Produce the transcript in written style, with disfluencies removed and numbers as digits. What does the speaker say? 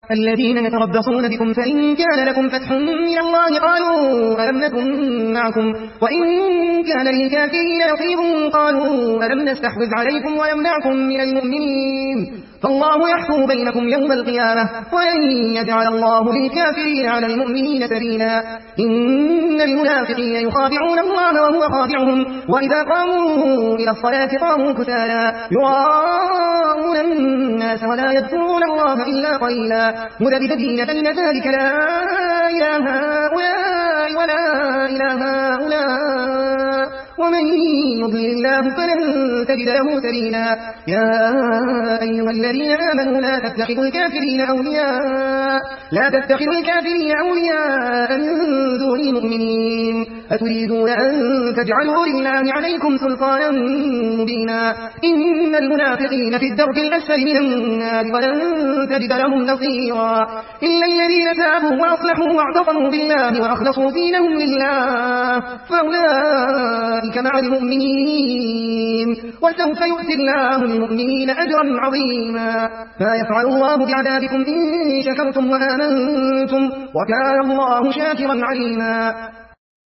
الذين يتربصون بكم فإن كان لكم فتح من الله قالوا ألم نكن معكم وإن كان للكافرين نصيب قالوا ألم نستحوذ عليكم ويمنعكم من المؤمنين فالله يحكم بينكم يوم القيامة ولن يجعل الله للكافرين على المؤمنين سبيلا إن المنافقين يخادعون الله وهو خادعهم وإذا قاموا إلى الصلاة قاموا كسالى يراءون الناس ولا يذكرون الله إلا قليلا مذبذبين بين ذلك لا إله هؤلاء ولا إله هؤلاء ومن يضلل الله فلن تجد له سبيلا يا أيها الذين آمنوا لا تتخذوا الكافرين أولياء من دون المؤمنين أتريدون أن تجعلوا لله عليكم سلطانا مبينا إن المنافقين في الدرك الأسفل من النار ولن تجد لهم نصيرا إلا الذين تابوا وأصلحوا واعتصموا بالله وأخلصوا دينهم لله فأولئك مع المؤمنين وسوف يؤتي الله المؤمنين أجرا عظيما ما يفعل الله بعذابكم إن شكرتم وآمنتم وكان الله شاكرا عليما